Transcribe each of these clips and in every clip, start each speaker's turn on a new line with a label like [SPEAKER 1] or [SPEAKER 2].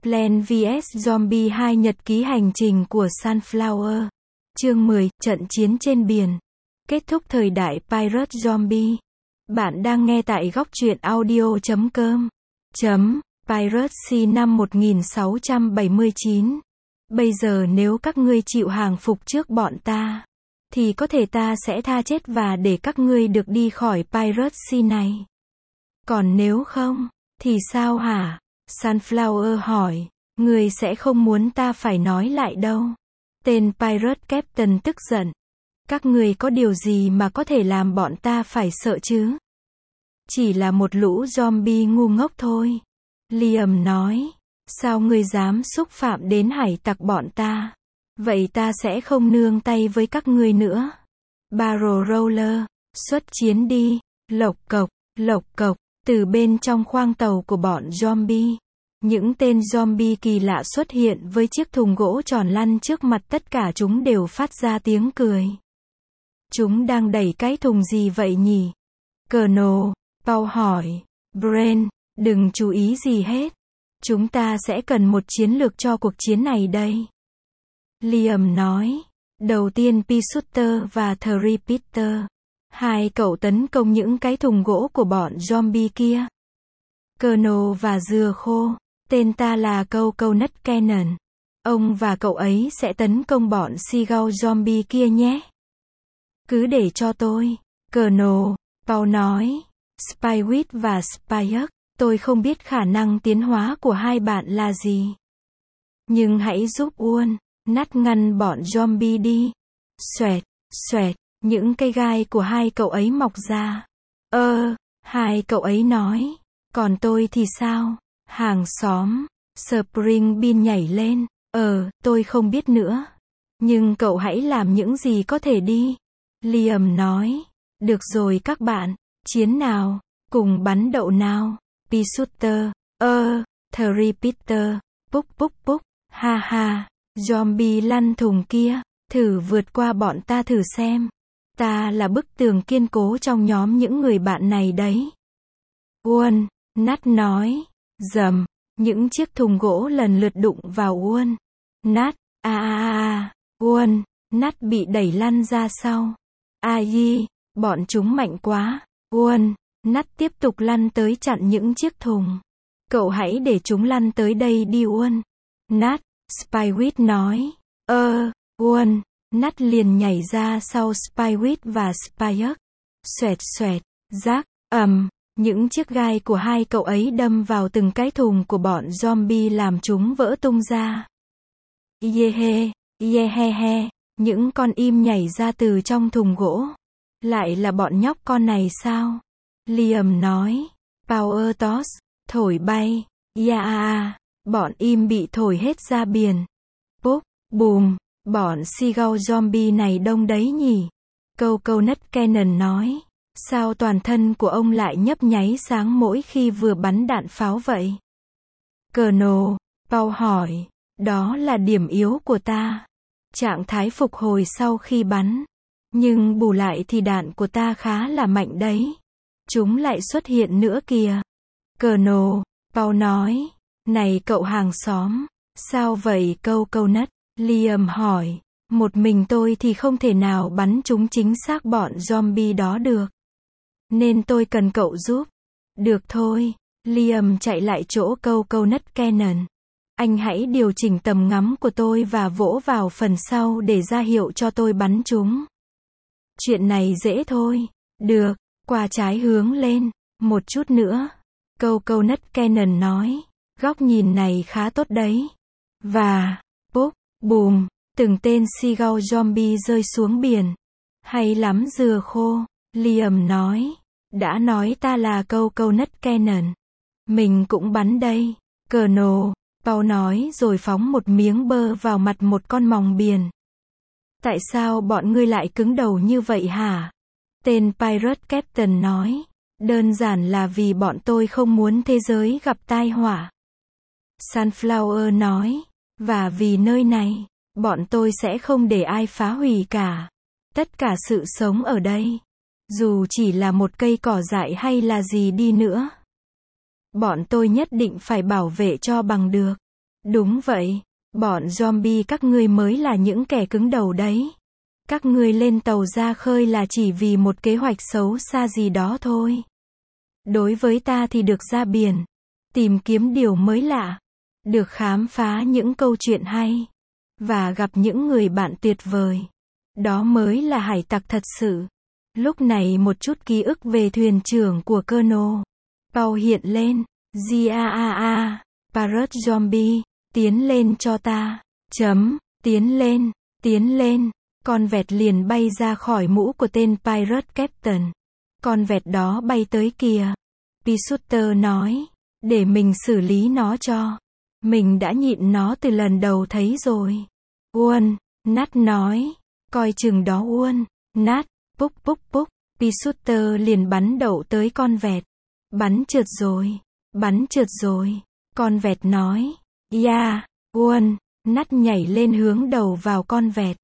[SPEAKER 1] Plants vs Zombie 2 Nhật ký hành trình của Sunflower. Chương 10, trận chiến trên biển. Kết thúc thời đại Pirate Zombie. Bạn đang nghe tại góc truyện audio.com. Piracy năm 1679. Bây giờ nếu các ngươi chịu hàng phục trước bọn ta, thì có thể ta sẽ tha chết và để các ngươi được đi khỏi Piracy này. Còn nếu không, thì sao hả? Sunflower hỏi. Ngươi sẽ không muốn ta phải nói lại đâu. Tên Pirate Captain tức giận. Các ngươi có điều gì mà có thể làm bọn ta phải sợ chứ? Chỉ là một lũ zombie ngu ngốc thôi. Liam nói. Sao ngươi dám xúc phạm đến hải tặc bọn ta? Vậy ta sẽ không nương tay với các ngươi nữa. Barrel Roller, xuất chiến đi. Lộc cộc, từ bên trong khoang tàu của bọn zombie. Những tên zombie kỳ lạ xuất hiện với chiếc thùng gỗ tròn lăn trước mặt, tất cả chúng đều phát ra tiếng cười. Chúng đang đẩy cái thùng gì vậy nhỉ? Colonel, Paul hỏi. Brain, đừng chú ý gì hết. Chúng ta sẽ cần một chiến lược cho cuộc chiến này đây. Liam nói. Đầu tiên P-Shooter và Threepiter. Hai cậu tấn công những cái thùng gỗ của bọn zombie kia. Colonel và dưa khô. Tên ta là Coconut Cannon. Ông và cậu ấy sẽ tấn công bọn Seagull zombie kia nhé. Cứ để cho tôi. Colonel, Paul nói. Spywit và Spyuk. Tôi không biết khả năng tiến hóa của hai bạn là gì. Nhưng hãy giúp Uôn nát ngăn bọn zombie đi. Xoẹt, những cây gai của hai cậu ấy mọc ra. Hai cậu ấy nói. Còn tôi thì sao? Hàng xóm. Spring Bean nhảy lên. Tôi không biết nữa. Nhưng cậu hãy làm những gì có thể đi. Liam nói. Được rồi các bạn. Chiến nào. Cùng bắn đậu nào. P-Shooter. Threepiter. Púc. Ha. Zombie lăn thùng kia. Thử vượt qua bọn ta thử xem. Ta là bức tường kiên cố trong nhóm những người bạn này đấy. Uôn nát nói. Dầm. Những chiếc thùng gỗ lần lượt đụng vào Uôn nát. Uôn nát bị đẩy lăn ra sau. Bọn chúng mạnh quá. Uôn nát tiếp tục lăn tới chặn những chiếc thùng. Cậu hãy để chúng lăn tới đây đi Uôn nát. Spywit nói. Uôn nát liền nhảy ra sau Spywit và Spyuk. Xoẹt, rác, những chiếc gai của hai cậu ấy đâm vào từng cái thùng của bọn zombie làm chúng vỡ tung ra. Yeah, những con im nhảy ra từ trong thùng gỗ. Lại là bọn nhóc con này sao? Liam nói. Power toss, thổi bay. Yeah, bọn im bị thổi hết ra biển. Púc, bùm, bọn Seagull zombie này đông đấy nhỉ? Coconut Cannon nói. Sao toàn thân của ông lại nhấp nháy sáng mỗi khi vừa bắn đạn pháo vậy? Colonel, Paul hỏi. Đó là điểm yếu của ta. Trạng thái phục hồi sau khi bắn. Nhưng bù lại thì đạn của ta khá là mạnh đấy. Chúng lại xuất hiện nữa kìa. Colonel, Paul nói. Này cậu hàng xóm. Sao vậy Coconut? Liam hỏi. Một mình tôi thì không thể nào bắn chúng chính xác bọn zombie đó được. Nên tôi cần cậu giúp. Được thôi. Liam chạy lại chỗ Coconut Cannon. Anh hãy điều chỉnh tầm ngắm của tôi và vỗ vào phần sau để ra hiệu cho tôi bắn chúng. Chuyện này dễ thôi. Được. Qua trái hướng lên. Một chút nữa. Coconut Cannon nói. Góc nhìn này khá tốt đấy. Và, púc, bùm, từng tên Seagull zombie rơi xuống biển. Hay lắm dừa khô. Liam nói. Đã nói ta là Coconut Cannon. Mình cũng bắn đây. Colonel, Paul nói rồi phóng một miếng bơ vào mặt một con mòng biển. Tại sao bọn ngươi lại cứng đầu như vậy hả? Tên Pirate Captain nói. Đơn giản là vì bọn tôi không muốn thế giới gặp tai họa. Sunflower nói. Và vì nơi này, bọn tôi sẽ không để ai phá hủy cả. Tất cả sự sống ở đây. Dù chỉ là một cây cỏ dại hay là gì đi nữa. Bọn tôi nhất định phải bảo vệ cho bằng được. Đúng vậy. Bọn zombie các ngươi mới là những kẻ cứng đầu đấy. Các ngươi lên tàu ra khơi là chỉ vì một kế hoạch xấu xa gì đó thôi. Đối với ta thì được ra biển, tìm kiếm điều mới lạ, được khám phá những câu chuyện hay, và gặp những người bạn tuyệt vời. Đó mới là hải tặc thật sự. Lúc này một chút ký ức về thuyền trưởng của Colonel Paul hiện lên. Giaa, Pirate Zombie, tiến lên cho ta. Tiến lên. Con vẹt liền bay ra khỏi mũ của tên Pirate Captain. Con vẹt đó bay tới kìa. Pisutter nói. Để mình xử lý nó cho. Mình đã nhịn nó từ lần đầu thấy rồi. Uôn, Nat nói. Coi chừng đó Uôn. Nat, púc. Pisutter liền bắn đậu tới con vẹt. Bắn trượt rồi. Con vẹt nói. Yeah, Uôn. Nat nhảy lên hướng đầu vào con vẹt.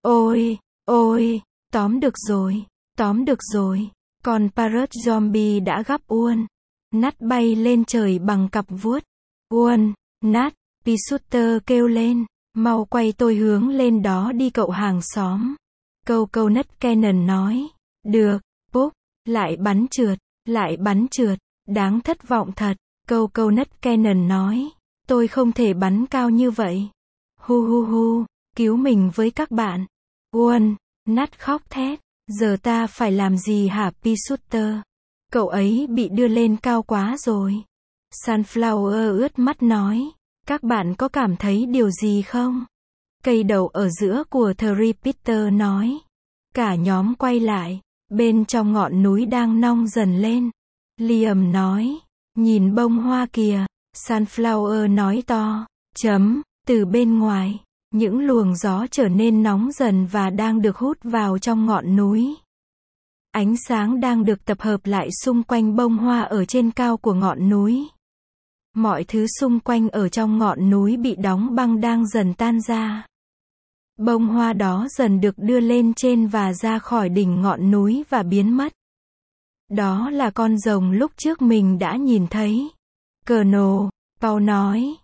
[SPEAKER 1] Ôi, tóm được rồi. Con Pirate Zombie đã gắp Uôn. Nat bay lên trời bằng cặp vuốt. Uôn, Nat, Pisutter kêu lên. Mau quay tôi hướng lên đó đi cậu hàng xóm. Coconut Cannon nói. Được, Púc. Lại bắn trượt. Đáng thất vọng thật. Coconut Cannon nói. Tôi không thể bắn cao như vậy. Hu, cứu mình với các bạn. Uôn, Nat khóc thét. Giờ ta phải làm gì hả Pisutter? Cậu ấy bị đưa lên cao quá rồi. Sunflower ướt mắt nói. Các bạn có cảm thấy điều gì không? Cây đậu ở giữa của Thierry Peter nói. Cả nhóm quay lại. Bên trong ngọn núi đang nong dần lên. Liam nói. Nhìn bông hoa kìa. Sunflower nói to. Từ bên ngoài. Những luồng gió trở nên nóng dần và đang được hút vào trong ngọn núi. Ánh sáng đang được tập hợp lại xung quanh bông hoa ở trên cao của ngọn núi. Mọi thứ xung quanh ở trong ngọn núi bị đóng băng đang dần tan ra. Bông hoa đó dần được đưa lên trên và ra khỏi đỉnh ngọn núi và biến mất. Đó là con rồng lúc trước mình đã nhìn thấy. Colonel Paul nói.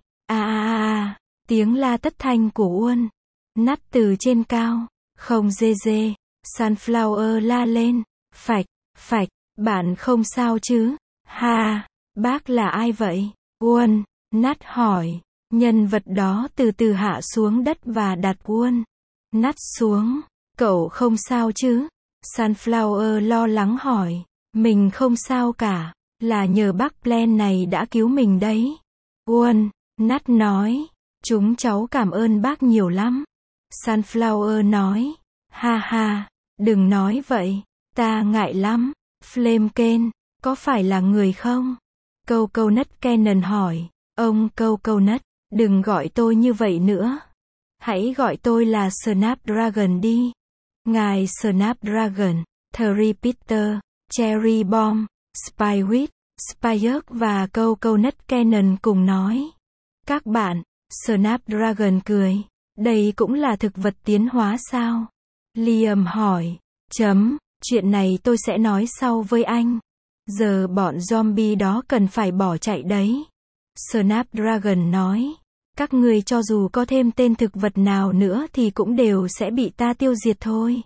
[SPEAKER 1] Tiếng la tất thanh của Uôn. Nat từ trên cao. Không dê. Sunflower la lên. Phạch, bạn không sao chứ? Ha, bác là ai vậy? Uôn, Nat hỏi. Nhân vật đó từ từ hạ xuống đất và đặt Uôn. Nat xuống. Cậu không sao chứ? Sunflower lo lắng hỏi. Mình không sao cả. Là nhờ bác Plan này đã cứu mình đấy. Uôn, Nat nói. Chúng cháu cảm ơn bác nhiều lắm. Sunflower nói. Ha, đừng nói vậy. Ta ngại lắm. Flamken, có phải là người không? Coconut Cannon hỏi. Ông Coconut, đừng gọi tôi như vậy nữa. Hãy gọi tôi là Snapdragon đi. Ngài Snapdragon, Thierry Peter, Cherry Bomb, Spywit, Spyerk và Coconut Cannon cùng nói. Các bạn, Snapdragon cười. Đây cũng là thực vật tiến hóa sao? Liam hỏi. Chuyện này tôi sẽ nói sau với anh. Giờ bọn zombie đó cần phải bỏ chạy đấy. Snapdragon nói. Các người cho dù có thêm tên thực vật nào nữa thì cũng đều sẽ bị ta tiêu diệt thôi.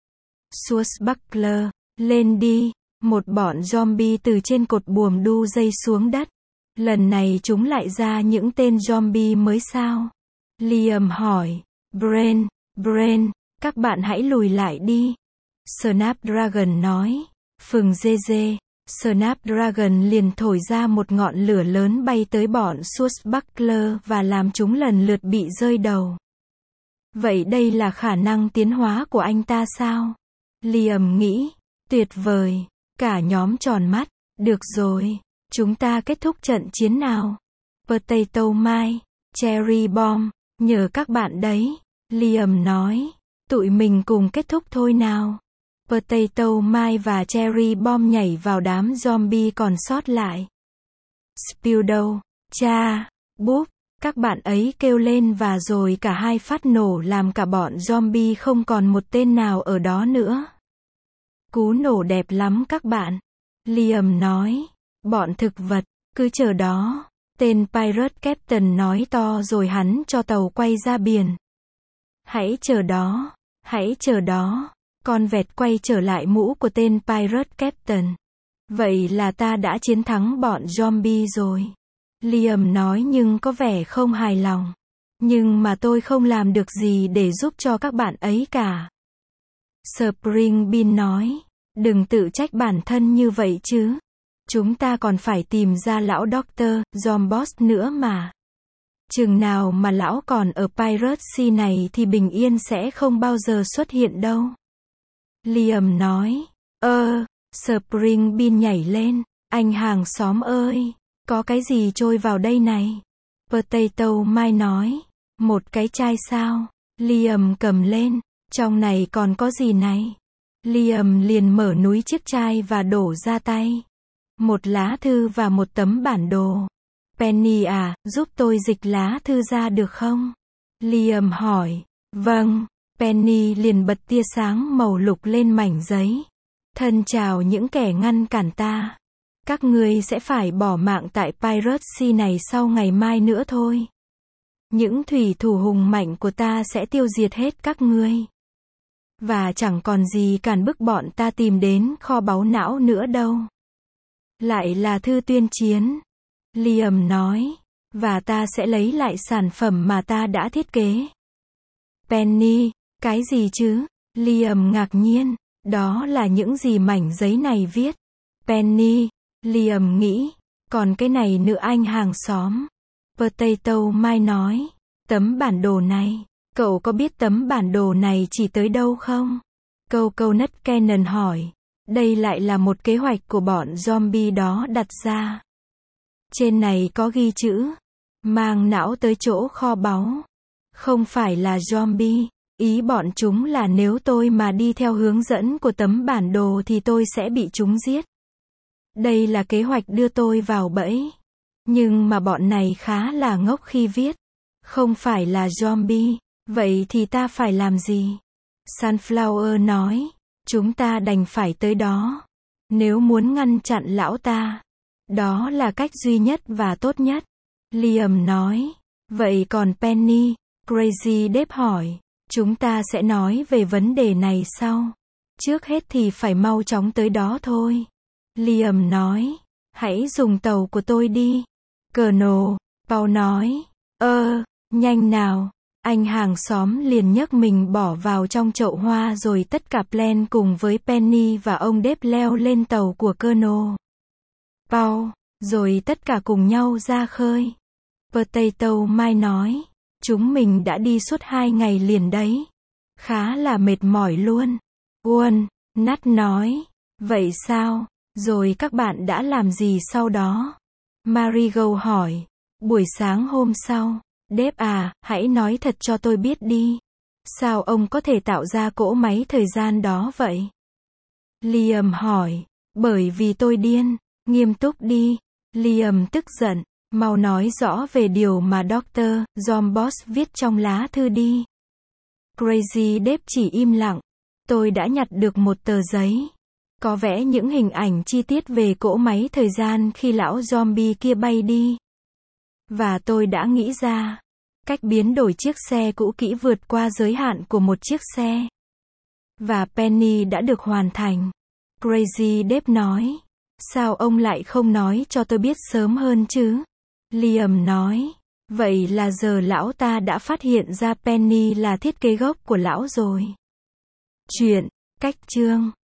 [SPEAKER 1] Swashbuckler, lên đi. Một bọn zombie từ trên cột buồm đu dây xuống đất. Lần này chúng lại ra những tên zombie mới sao? Liam hỏi. Brain, các bạn hãy lùi lại đi. Snapdragon nói. Phừng dê. Snapdragon liền thổi ra một ngọn lửa lớn bay tới bọn Swashbuckler và làm chúng lần lượt bị rơi đầu. Vậy đây là khả năng tiến hóa của anh ta sao? Liam nghĩ. Tuyệt vời. Cả nhóm tròn mắt. Được rồi. Chúng ta kết thúc trận chiến nào? Potato Mine, Cherry Bomb, nhờ các bạn đấy. Liam nói. Tụi mình cùng kết thúc thôi nào. Potato Mine và Cherry Bomb nhảy vào đám zombie còn sót lại. Spildo, búp, các bạn ấy kêu lên và rồi cả hai phát nổ làm cả bọn zombie không còn một tên nào ở đó nữa. Cú nổ đẹp lắm các bạn. Liam nói. Bọn thực vật, cứ chờ đó. Tên Pirate Captain nói to rồi hắn cho tàu quay ra biển. Hãy chờ đó. Con vẹt quay trở lại mũ của tên Pirate Captain. Vậy là ta đã chiến thắng bọn zombie rồi. Liam nói nhưng có vẻ không hài lòng. Nhưng mà tôi không làm được gì để giúp cho các bạn ấy cả. Spring Bean nói. Đừng tự trách bản thân như vậy chứ. Chúng ta còn phải tìm ra lão Dr. Zomboss nữa mà. Chừng nào mà lão còn ở Pirate Sea này thì bình yên sẽ không bao giờ xuất hiện đâu. Liam nói. Spring Bean nhảy lên. Anh hàng xóm ơi, có cái gì trôi vào đây này? Potato Mai nói. Một cái chai sao? Liam cầm lên. Trong này còn có gì này? Liam liền mở núi chiếc chai và đổ ra tay. Một lá thư và một tấm bản đồ. Penny à, giúp tôi dịch lá thư ra được không? Liam hỏi. Vâng. Penny liền bật tia sáng màu lục lên mảnh giấy. Thân chào những kẻ ngăn cản ta. Các ngươi sẽ phải bỏ mạng tại Pirate Sea này sau ngày mai nữa thôi. Những thủy thủ hùng mạnh của ta sẽ tiêu diệt hết các ngươi. Và chẳng còn gì cản bức bọn ta tìm đến kho báu não nữa đâu. Lại là thư tuyên chiến. Liam nói. Và ta sẽ lấy lại sản phẩm mà ta đã thiết kế. Penny, cái gì chứ? Liam ngạc nhiên. Đó là những gì mảnh giấy này viết. Penny, Liam nghĩ. Còn cái này nữa anh hàng xóm. Potato Mai nói. Tấm bản đồ này. Cậu có biết tấm bản đồ này chỉ tới đâu không? Coconut Cannon hỏi. Đây lại là một kế hoạch của bọn zombie đó đặt ra. Trên này có ghi chữ. Mang não tới chỗ kho báu. Không phải là zombie. Ý bọn chúng là nếu tôi mà đi theo hướng dẫn của tấm bản đồ thì tôi sẽ bị chúng giết. Đây là kế hoạch đưa tôi vào bẫy. Nhưng mà bọn này khá là ngốc khi viết. Không phải là zombie. Vậy thì ta phải làm gì? Sunflower nói. Chúng ta đành phải tới đó. Nếu muốn ngăn chặn lão ta. Đó là cách duy nhất và tốt nhất. Liam nói. Vậy còn Penny? Crazy Dave hỏi. Chúng ta sẽ nói về vấn đề này sau. Trước hết thì phải mau chóng tới đó thôi. Liam nói. Hãy dùng tàu của tôi đi. Colonel Paul nói. Nhanh nào. Anh hàng xóm liền nhấc mình bỏ vào trong chậu hoa rồi tất cả Plan cùng với Penny và ông Dave leo lên tàu của Colonel Paul, rồi tất cả cùng nhau ra khơi. Potato Mai nói. Chúng mình đã đi suốt 2 ngày liền đấy. Khá là mệt mỏi luôn. Nat nói. Vậy sao? Rồi các bạn đã làm gì sau đó? Marigold hỏi. Buổi sáng hôm sau. Dave à, hãy nói thật cho tôi biết đi. Sao ông có thể tạo ra cỗ máy thời gian đó vậy? Liam hỏi. Bởi vì tôi điên. Nghiêm túc đi. Liam tức giận. Mau nói rõ về điều mà Dr. Zomboss viết trong lá thư đi. Crazy Dave chỉ im lặng. Tôi đã nhặt được một tờ giấy. Có vẽ những hình ảnh chi tiết về cỗ máy thời gian khi lão zombie kia bay đi. Và tôi đã nghĩ ra cách biến đổi chiếc xe cũ kỹ vượt qua giới hạn của một chiếc xe. Và Penny đã được hoàn thành. Crazy Dave nói. Sao ông lại không nói cho tôi biết sớm hơn chứ? Liam nói. Vậy là giờ lão ta đã phát hiện ra Penny là thiết kế gốc của lão rồi. Chuyện, cách chương.